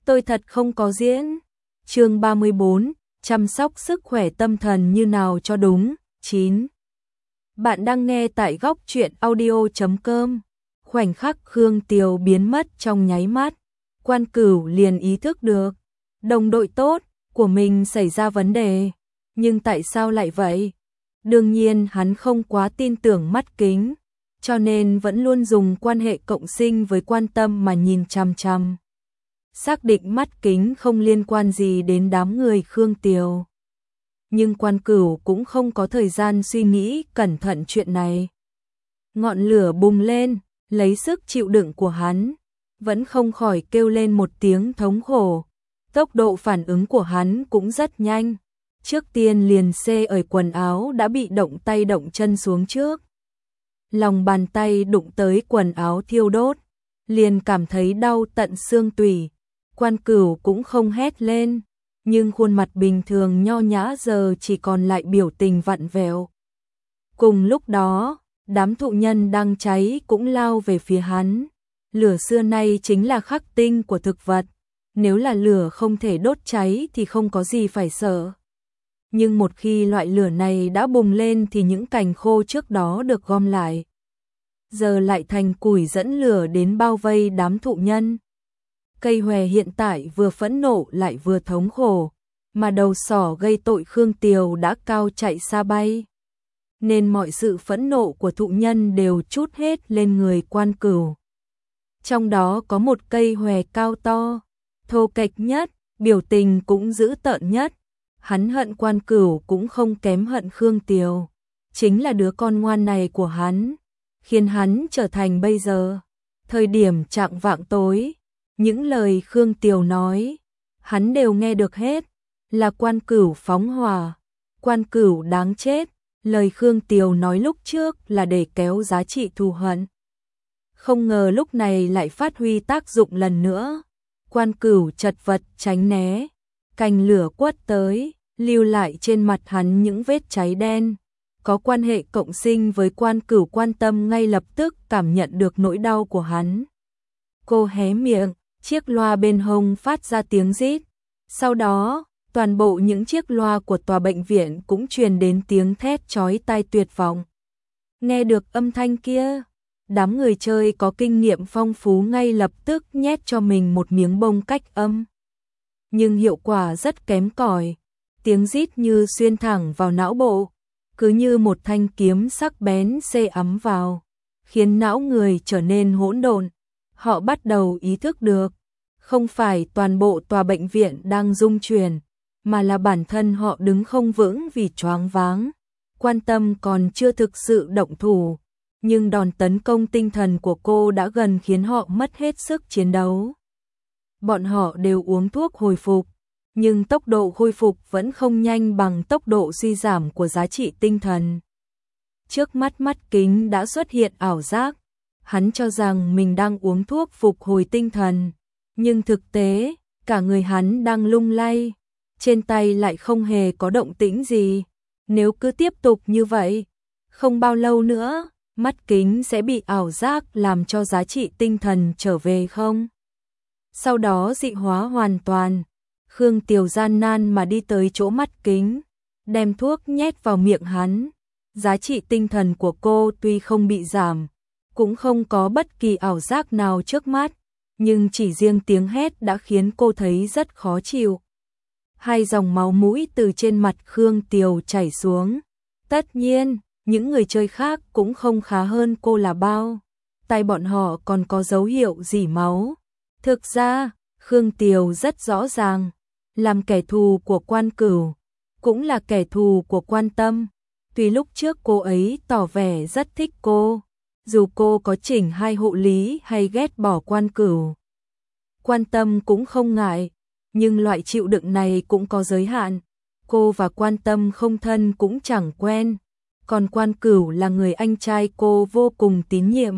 tôi thật không có diễn. Chương 34, chăm sóc sức khỏe tâm thần như nào cho đúng. 9. Bạn đang nghe tại góc truyện audio.com. Khoảnh khắc Khương Tiều biến mất trong nháy mắt, Quan Cửu liền ý thức được, đồng đội tốt của mình xảy ra vấn đề. Nhưng tại sao lại vậy? Đương nhiên hắn không quá tin tưởng mắt kính, cho nên vẫn luôn dùng quan hệ cộng sinh với Quan Tâm mà nhìn chằm chằm. Xác định mắt kính không liên quan gì đến đám người Khương Tiều. Nhưng Quan Cửu cũng không có thời gian suy nghĩ cẩn thận chuyện này. Ngọn lửa bùng lên, lấy sức chịu đựng của hắn, vẫn không khỏi kêu lên một tiếng thống khổ. Tốc độ phản ứng của hắn cũng rất nhanh. Trước tiên liền xê ở quần áo đã bị động tay động chân xuống trước. Lòng bàn tay đụng tới quần áo thiêu đốt, liền cảm thấy đau tận xương tủy. Quan Cửu cũng không hét lên, nhưng khuôn mặt bình thường nho nhã giờ chỉ còn lại biểu tình vặn vẹo. Cùng lúc đó, đám thụ nhân đang cháy cũng lao về phía hắn. Lửa xưa nay chính là khắc tinh của thực vật, nếu là lửa không thể đốt cháy thì không có gì phải sợ. Nhưng một khi loại lửa này đã bùng lên thì những cành khô trước đó được gom lại, giờ lại thành củi dẫn lửa đến bao vây đám thụ nhân. Cây hòe hiện tại vừa phẫn nộ lại vừa thống khổ, mà đầu sỏ gây tội Khương Tiều đã cao chạy xa bay. Nên mọi sự phẫn nộ của thụ nhân đều trút hết lên người Quan Cửu. Trong đó có một cây hòe cao to, thô kệch nhất, biểu tình cũng dữ tợn nhất. Hắn hận Quan Cửu cũng không kém hận Khương Tiều. Chính là đứa con ngoan này của hắn, khiến hắn trở thành bây giờ. Thời điểm chạng vạng tối, những lời Khương Tiều nói, hắn đều nghe được hết. Là Quan Cửu phóng hỏa, Quan Cửu đáng chết. Lời Khương Tiều nói lúc trước là để kéo giá trị thù hận. Không ngờ lúc này lại phát huy tác dụng lần nữa. Quan Cửu chật vật tránh né, cành lửa quất tới, lưu lại trên mặt hắn những vết cháy đen. Có quan hệ cộng sinh với Quan Cửu, Quan Tâm ngay lập tức cảm nhận được nỗi đau của hắn. Cô hé miệng, chiếc loa bên hông phát ra tiếng rít. Sau đó, toàn bộ những chiếc loa của tòa bệnh viện cũng truyền đến tiếng thét chói tai tuyệt vọng. Nghe được âm thanh kia, đám người chơi có kinh nghiệm phong phú ngay lập tức nhét cho mình một miếng bông cách âm. Nhưng hiệu quả rất kém cỏi, tiếng rít như xuyên thẳng vào não bộ, cứ như một thanh kiếm sắc bén xê ấm vào, khiến não người trở nên hỗn độn. Họ bắt đầu ý thức được, không phải toàn bộ tòa bệnh viện đang rung chuyển, mà là bản thân họ đứng không vững vì choáng váng. Quan Tâm còn chưa thực sự động thủ, nhưng đòn tấn công tinh thần của cô đã gần khiến họ mất hết sức chiến đấu. Bọn họ đều uống thuốc hồi phục, nhưng tốc độ khôi phục vẫn không nhanh bằng tốc độ suy giảm của giá trị tinh thần. Trước mắt mắt kính đã xuất hiện ảo giác, hắn cho rằng mình đang uống thuốc phục hồi tinh thần, nhưng thực tế, cả người hắn đang lung lay, trên tay lại không hề có động tĩnh gì. Nếu cứ tiếp tục như vậy, không bao lâu nữa, mắt kính sẽ bị ảo giác làm cho giá trị tinh thần trở về không? Sau đó dị hóa hoàn toàn. Khương Tiều gian nan mà đi tới chỗ mắt kính, đem thuốc nhét vào miệng hắn. Giá trị tinh thần của cô tuy không bị giảm, cũng không có bất kỳ ảo giác nào trước mắt, nhưng chỉ riêng tiếng hét đã khiến cô thấy rất khó chịu. Hai dòng máu mũi từ trên mặt Khương Tiều chảy xuống. Tất nhiên, những người chơi khác cũng không khá hơn cô là bao. Tay bọn họ còn có dấu hiệu rỉ máu. Thực ra, Khương Tiều rất rõ ràng, làm kẻ thù của Quan Cửu, cũng là kẻ thù của Quan Tâm. Tuy lúc trước cô ấy tỏ vẻ rất thích cô, dù cô có chỉnh hai hộ lý hay ghét bỏ Quan Cửu, Quan Tâm cũng không ngại. Nhưng loại chịu đựng này cũng có giới hạn. Cô và Quan Tâm không thân cũng chẳng quen, còn Quan Cửu là người anh trai cô vô cùng tín nhiệm.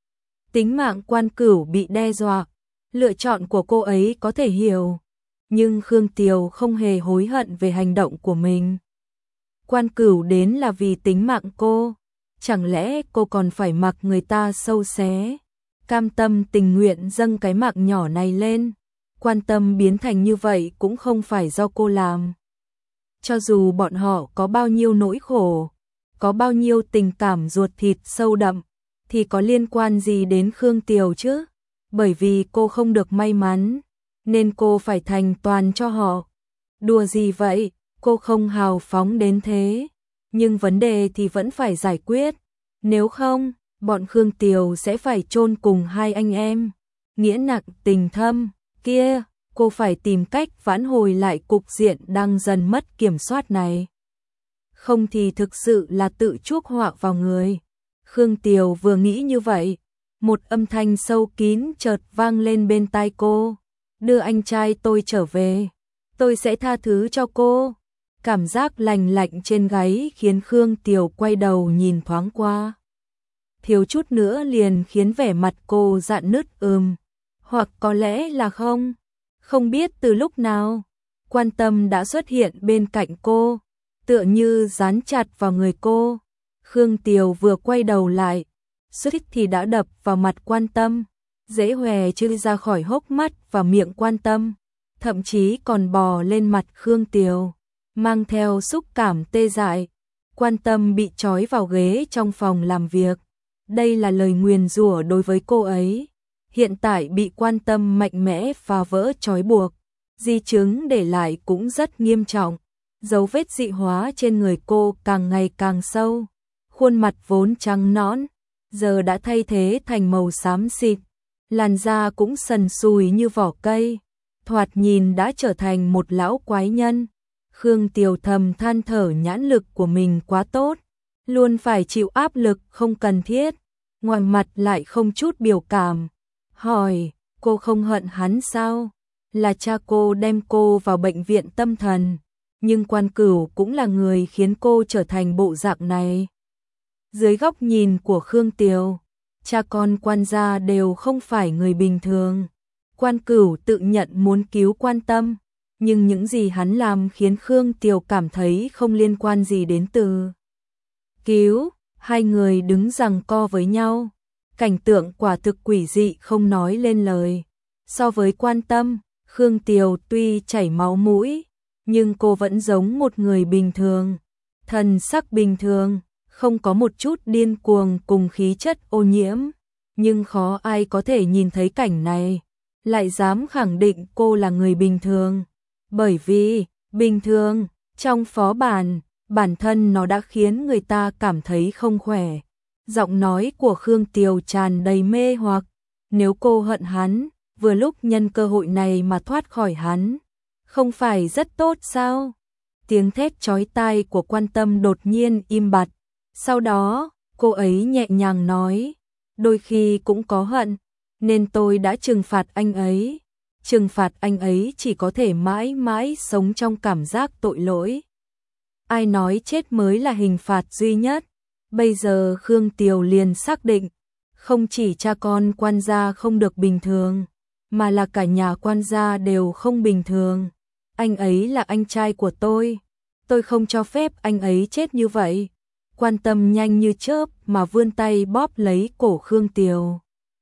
Tính mạng Quan Cửu bị đe dọa, lựa chọn của cô ấy có thể hiểu, nhưng Khương Tiều không hề hối hận về hành động của mình. Quan Cửu đến là vì tính mạng cô, chẳng lẽ cô còn phải mặc người ta sâu xé? Cam tâm tình nguyện dâng cái mạng nhỏ này lên. Quan Tâm biến thành như vậy cũng không phải do cô làm. Cho dù bọn họ có bao nhiêu nỗi khổ, có bao nhiêu tình cảm ruột thịt sâu đậm, thì có liên quan gì đến Khương Tiều chứ? Bởi vì cô không được may mắn, nên cô phải thành toàn cho họ. Đùa gì vậy, cô không hào phóng đến thế. Nhưng vấn đề thì vẫn phải giải quyết. Nếu không, bọn Khương Tiều sẽ phải chôn cùng hai anh em. Nghĩa nặng tình thâm, kia, cô phải tìm cách vãn hồi lại cục diện đang dần mất kiểm soát này. Không thì thực sự là tự chuốc họa vào người. Khương Tiều vừa nghĩ như vậy, một âm thanh sâu kín chợt vang lên bên tai cô. Đưa anh trai tôi trở về, tôi sẽ tha thứ cho cô. Cảm giác lành lạnh trên gáy khiến Khương Tiều quay đầu nhìn thoáng qua. Thiếu chút nữa liền khiến vẻ mặt cô rạn nứt. Hoặc có lẽ là không. Không biết từ lúc nào, Quan Tâm đã xuất hiện bên cạnh cô, tựa như dán chặt vào người cô. Khương Tiều vừa quay đầu lại, suýt thì đã đập vào mặt Quan Tâm, dễ hòe chui ra khỏi hốc mắt và miệng Quan Tâm, thậm chí còn bò lên mặt Khương Tiều, mang theo xúc cảm tê dại. Quan Tâm bị trói vào ghế trong phòng làm việc. Đây là lời nguyền rủa đối với cô ấy. Hiện tại bị Quan Tâm mạnh mẽ phá vỡ trói buộc, di chứng để lại cũng rất nghiêm trọng. Dấu vết dị hóa trên người cô càng ngày càng sâu. Khuôn mặt vốn trắng nõn, giờ đã thay thế thành màu xám xịt. Làn da cũng sần sùi như vỏ cây, thoạt nhìn đã trở thành một lão quái nhân. Khương Tiều thầm than thở nhãn lực của mình quá tốt, luôn phải chịu áp lực không cần thiết, ngoài mặt lại không chút biểu cảm. Hỏi, cô không hận hắn sao? Là cha cô đem cô vào bệnh viện tâm thần, nhưng Quan Cửu cũng là người khiến cô trở thành bộ dạng này. Dưới góc nhìn của Khương Tiều, cha con Quan gia đều không phải người bình thường. Quan Cửu tự nhận muốn cứu Quan Tâm, nhưng những gì hắn làm khiến Khương Tiều cảm thấy không liên quan gì đến từ cứu. Hai người đứng giằng co với nhau, cảnh tượng quả thực quỷ dị không nói lên lời. So với Quan Tâm, Khương Tiều tuy chảy máu mũi, nhưng cô vẫn giống một người bình thường, thần sắc bình thường, không có một chút điên cuồng cùng khí chất ô nhiễm. Nhưng khó ai có thể nhìn thấy cảnh này, lại dám khẳng định cô là người bình thường. Bởi vì, bình thường, trong phó bản thân nó đã khiến người ta cảm thấy không khỏe. Giọng nói của Khương Tiều tràn đầy mê hoặc. Nếu cô hận hắn, vừa lúc nhân cơ hội này mà thoát khỏi hắn, không phải rất tốt sao? Tiếng thét chói tai của Quan Tâm đột nhiên im bặt. Sau đó, cô ấy nhẹ nhàng nói, đôi khi cũng có hận, nên tôi đã trừng phạt anh ấy. Trừng phạt anh ấy chỉ có thể mãi mãi sống trong cảm giác tội lỗi. Ai nói chết mới là hình phạt duy nhất? Bây giờ Khương Tiều liền xác định, không chỉ cha con Quan gia không được bình thường, mà là cả nhà Quan gia đều không bình thường. Anh ấy là anh trai của tôi không cho phép anh ấy chết như vậy. Quan Tâm nhanh như chớp mà vươn tay bóp lấy cổ Khương Tiều.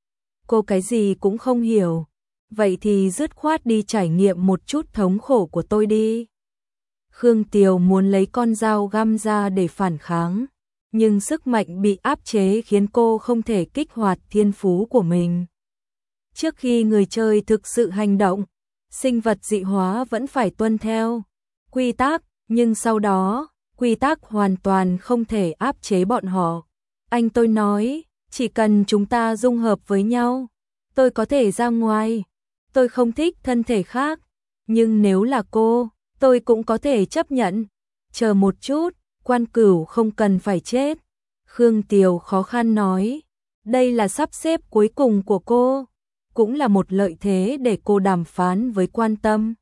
Cô cái gì cũng không hiểu, vậy thì dứt khoát đi trải nghiệm một chút thống khổ của tôi đi. Khương Tiều muốn lấy con dao găm ra để phản kháng, nhưng sức mạnh bị áp chế khiến cô không thể kích hoạt thiên phú của mình. Trước khi người chơi thực sự hành động, sinh vật dị hóa vẫn phải tuân theo quy tắc, nhưng sau đó, quy tắc hoàn toàn không thể áp chế bọn họ. Anh tôi nói, chỉ cần chúng ta dung hợp với nhau, tôi có thể ra ngoài. Tôi không thích thân thể khác, nhưng nếu là cô, tôi cũng có thể chấp nhận. Chờ một chút, Quan Cửu không cần phải chết. Khương Tiều khó khăn nói, đây là sắp xếp cuối cùng của cô, cũng là một lợi thế để cô đàm phán với Quan Tâm.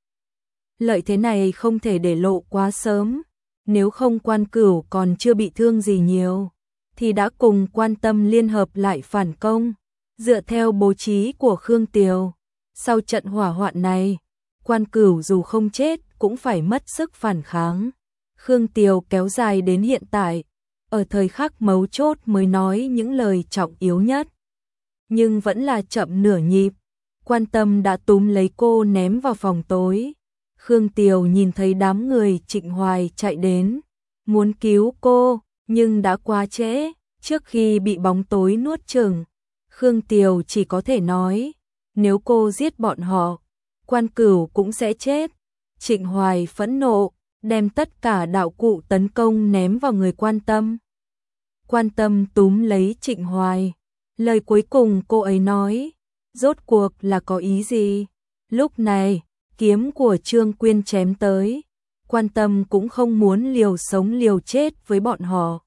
Lợi thế này không thể để lộ quá sớm, nếu không Quan Cửu còn chưa bị thương gì nhiều, thì đã cùng Quan Tâm liên hợp lại phản công. Dựa theo bố trí của Khương Tiều, sau trận hỏa hoạn này, Quan Cửu dù không chết cũng phải mất sức phản kháng. Khương Tiều kéo dài đến hiện tại, ở thời khắc mấu chốt mới nói những lời trọng yếu nhất, nhưng vẫn là chậm nửa nhịp. Quan Tâm đã túm lấy cô ném vào phòng tối. Khương Tiều nhìn thấy đám người Trịnh Hoài chạy đến, muốn cứu cô, nhưng đã quá trễ, trước khi bị bóng tối nuốt chửng. Khương Tiều chỉ có thể nói, nếu cô giết bọn họ, Quan Cửu cũng sẽ chết. Trịnh Hoài phẫn nộ, đem tất cả đạo cụ tấn công ném vào người Quan Tâm. Quan Tâm túm lấy Trịnh Hoài. Lời cuối cùng cô ấy nói, rốt cuộc là có ý gì? Lúc này, kiếm của Trương Quyên chém tới. Quan Tâm cũng không muốn liều sống liều chết với bọn họ.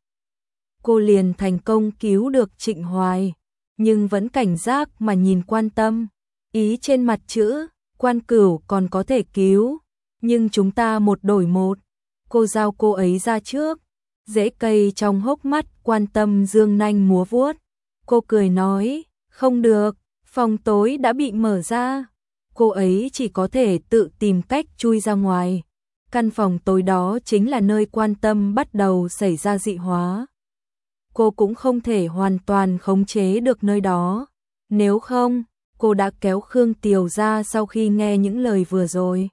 Cô liền thành công cứu được Trịnh Hoài, nhưng vẫn cảnh giác mà nhìn Quan Tâm. Ý trên mặt chữ, Quan Cửu còn có thể cứu, nhưng chúng ta một đổi một. Cô giao cô ấy ra trước. Rễ cây trong hốc mắt Quan Tâm dương nanh múa vuốt. Cô cười nói, không được, phòng tối đã bị mở ra. Cô ấy chỉ có thể tự tìm cách chui ra ngoài. Căn phòng tối đó chính là nơi Quan Tâm bắt đầu xảy ra dị hóa. Cô cũng không thể hoàn toàn khống chế được nơi đó. Nếu không, cô đã kéo Khương Tiều ra sau khi nghe những lời vừa rồi.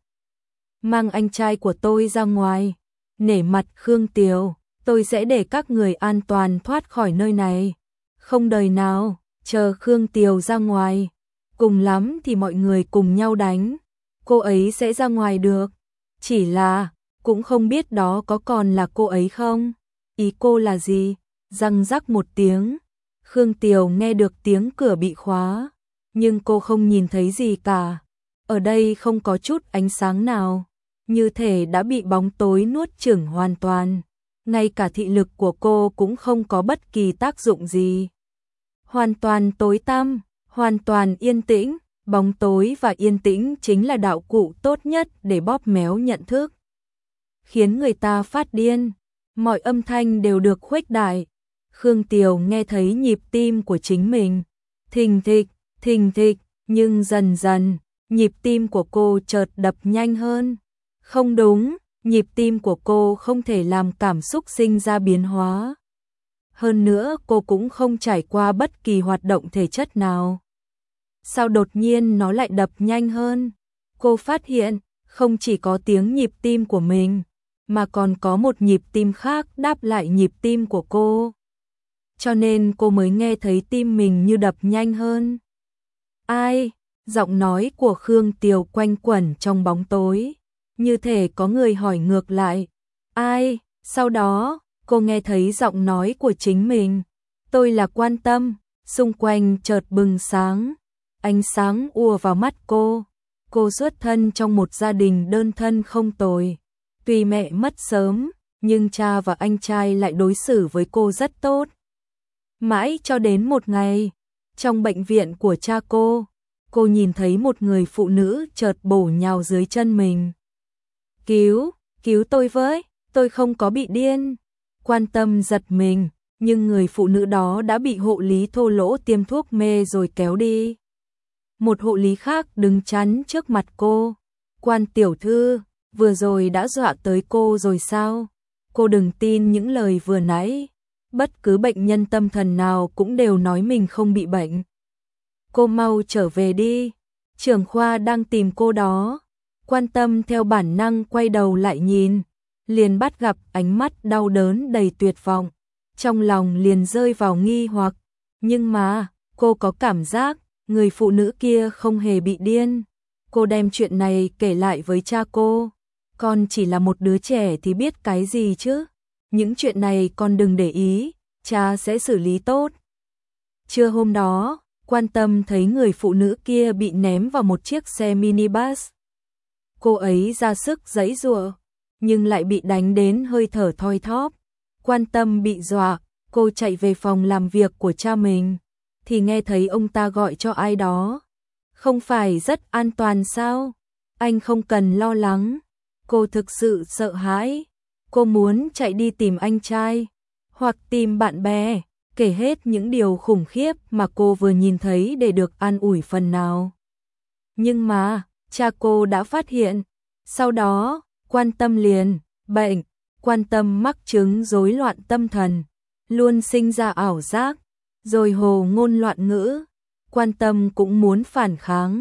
Mang anh trai của tôi ra ngoài. Nể mặt Khương Tiều, tôi sẽ để các người an toàn thoát khỏi nơi này. Không đời nào, chờ Khương Tiều ra ngoài. Cùng lắm thì mọi người cùng nhau đánh. Cô ấy sẽ ra ngoài được. Chỉ là, cũng không biết đó có còn là cô ấy không? Ý cô là gì? Răng rắc một tiếng. Khương Tiều nghe được tiếng cửa bị khóa. Nhưng cô không nhìn thấy gì cả. Ở đây không có chút ánh sáng nào. Như thể đã bị bóng tối nuốt chửng hoàn toàn. Ngay cả thị lực của cô cũng không có bất kỳ tác dụng gì. Hoàn toàn tối tăm, hoàn toàn yên tĩnh. Bóng tối và yên tĩnh chính là đạo cụ tốt nhất để bóp méo nhận thức, khiến người ta phát điên. Mọi âm thanh đều được khuếch đại. Khương Tiều nghe thấy nhịp tim của chính mình. Thình thịch, nhưng dần dần, nhịp tim của cô chợt đập nhanh hơn. Không đúng, nhịp tim của cô không thể làm cảm xúc sinh ra biến hóa. Hơn nữa cô cũng không trải qua bất kỳ hoạt động thể chất nào. Sao đột nhiên nó lại đập nhanh hơn? Cô phát hiện, không chỉ có tiếng nhịp tim của mình, mà còn có một nhịp tim khác đáp lại nhịp tim của cô. Cho nên cô mới nghe thấy tim mình như đập nhanh hơn. Ai? Giọng nói của Khương Tiều quanh quẩn trong bóng tối, như thể có người hỏi ngược lại. Ai? Sau đó, cô nghe thấy giọng nói của chính mình. Tôi là Quan Tâm. Xung quanh chợt bừng sáng. Ánh sáng ùa vào mắt cô. Cô xuất thân trong một gia đình đơn thân không tồi. Tuy mẹ mất sớm, nhưng cha và anh trai lại đối xử với cô rất tốt. Mãi cho đến một ngày, trong bệnh viện của cha cô nhìn thấy một người phụ nữ chợt bổ nhào dưới chân mình. Cứu tôi với, tôi không có bị điên. Quan Tâm giật mình, nhưng người phụ nữ đó đã bị hộ lý thô lỗ tiêm thuốc mê rồi kéo đi. Một hộ lý khác đứng chắn trước mặt cô. Quan tiểu thư, vừa rồi đã dọa tới cô rồi sao? Cô đừng tin những lời vừa nãy. Bất cứ bệnh nhân tâm thần nào cũng đều nói mình không bị bệnh. Cô mau trở về đi. Trưởng khoa đang tìm cô đó. Quan Tâm theo bản năng quay đầu lại nhìn, liền bắt gặp ánh mắt đau đớn đầy tuyệt vọng. Trong lòng liền rơi vào nghi hoặc. Nhưng mà, cô có cảm giác người phụ nữ kia không hề bị điên. Cô đem chuyện này kể lại với cha cô. Con chỉ là một đứa trẻ thì biết cái gì chứ. Những chuyện này con đừng để ý, cha sẽ xử lý tốt. Trưa hôm đó, Quan Tâm thấy người phụ nữ kia bị ném vào một chiếc xe minibus. Cô ấy ra sức giãy giụa, nhưng lại bị đánh đến hơi thở thoi thóp. Quan Tâm bị dọa, cô chạy về phòng làm việc của cha mình, thì nghe thấy ông ta gọi cho ai đó. Không phải rất an toàn sao? Anh không cần lo lắng. Cô thực sự sợ hãi. Cô muốn chạy đi tìm anh trai, hoặc tìm bạn bè, kể hết những điều khủng khiếp mà cô vừa nhìn thấy để được an ủi phần nào. Nhưng mà, cha cô đã phát hiện. Sau đó, Quan Tâm liền bệnh. Quan Tâm mắc chứng rối loạn tâm thần, luôn sinh ra ảo giác, rồi hồ ngôn loạn ngữ. Quan Tâm cũng muốn phản kháng,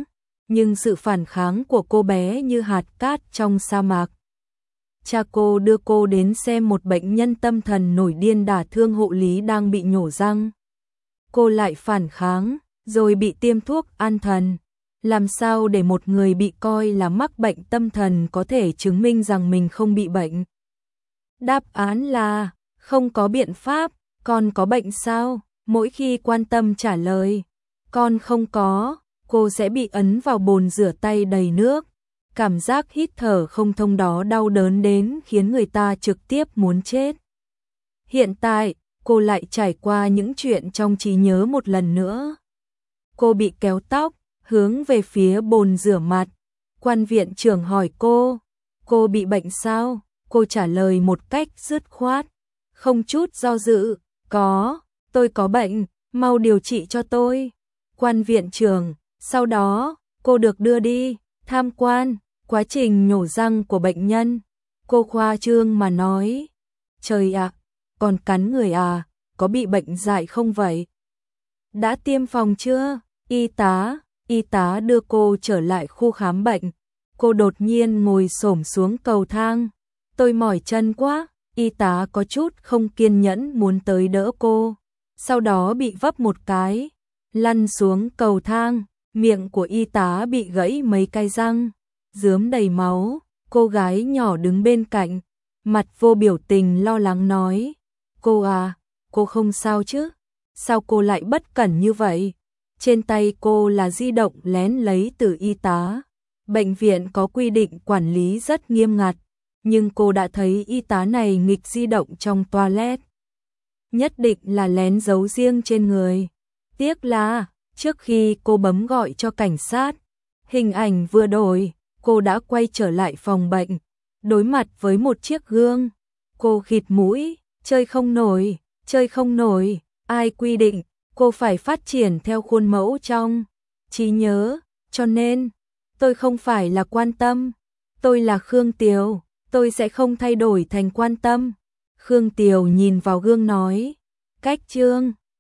nhưng sự phản kháng của cô bé như hạt cát trong sa mạc. Cha cô đưa cô đến xem một bệnh nhân tâm thần nổi điên đả thương hộ lý đang bị nhổ răng. Cô lại phản kháng, rồi bị tiêm thuốc an thần. Làm sao để một người bị coi là mắc bệnh tâm thần có thể chứng minh rằng mình không bị bệnh? Đáp án là, không có biện pháp. Con có bệnh sao? Mỗi khi quan tâm trả lời, con không có, cô sẽ bị ấn vào bồn rửa tay đầy nước. Cảm giác hít thở không thông đó đau đớn đến khiến người ta trực tiếp muốn chết. Hiện tại, cô lại trải qua những chuyện trong trí nhớ một lần nữa. Cô bị kéo tóc, hướng về phía bồn rửa mặt. Quan viện trưởng hỏi cô bị bệnh sao? Cô trả lời một cách dứt khoát, không chút do dự, tôi có bệnh, mau điều trị cho tôi. Quan viện trưởng, sau đó, cô được đưa đi, tham quan, quá trình nhổ răng của bệnh nhân. Cô khoa trương mà nói, trời ạ, còn cắn người à, có bị bệnh dại không vậy? Đã tiêm phòng chưa? Y tá đưa cô trở lại khu khám bệnh. Cô đột nhiên ngồi xổm xuống cầu thang. Tôi mỏi chân quá. Y tá có chút không kiên nhẫn muốn tới đỡ cô. Sau đó bị vấp một cái, lăn xuống cầu thang. Miệng của y tá bị gãy mấy cái răng, rớm đầy máu. Cô gái nhỏ đứng bên cạnh, mặt vô biểu tình lo lắng nói, cô à, cô không sao chứ? Sao cô lại bất cẩn như vậy? Trên tay cô là di động lén lấy từ y tá. Bệnh viện có quy định quản lý rất nghiêm ngặt, nhưng cô đã thấy y tá này nghịch di động trong toilet. Nhất định là lén giấu riêng trên người. Tiếc là, trước khi cô bấm gọi cho cảnh sát, hình ảnh vừa đổi, cô đã quay trở lại phòng bệnh. Đối mặt với một chiếc gương, cô khịt mũi, chơi không nổi, ai quy định cô phải phát triển theo khuôn mẫu trong trí nhớ, cho nên tôi không phải là Quan Tâm, tôi là Khương Tiều, tôi sẽ không thay đổi thành Quan Tâm. Khương Tiều nhìn vào gương nói, cách trương,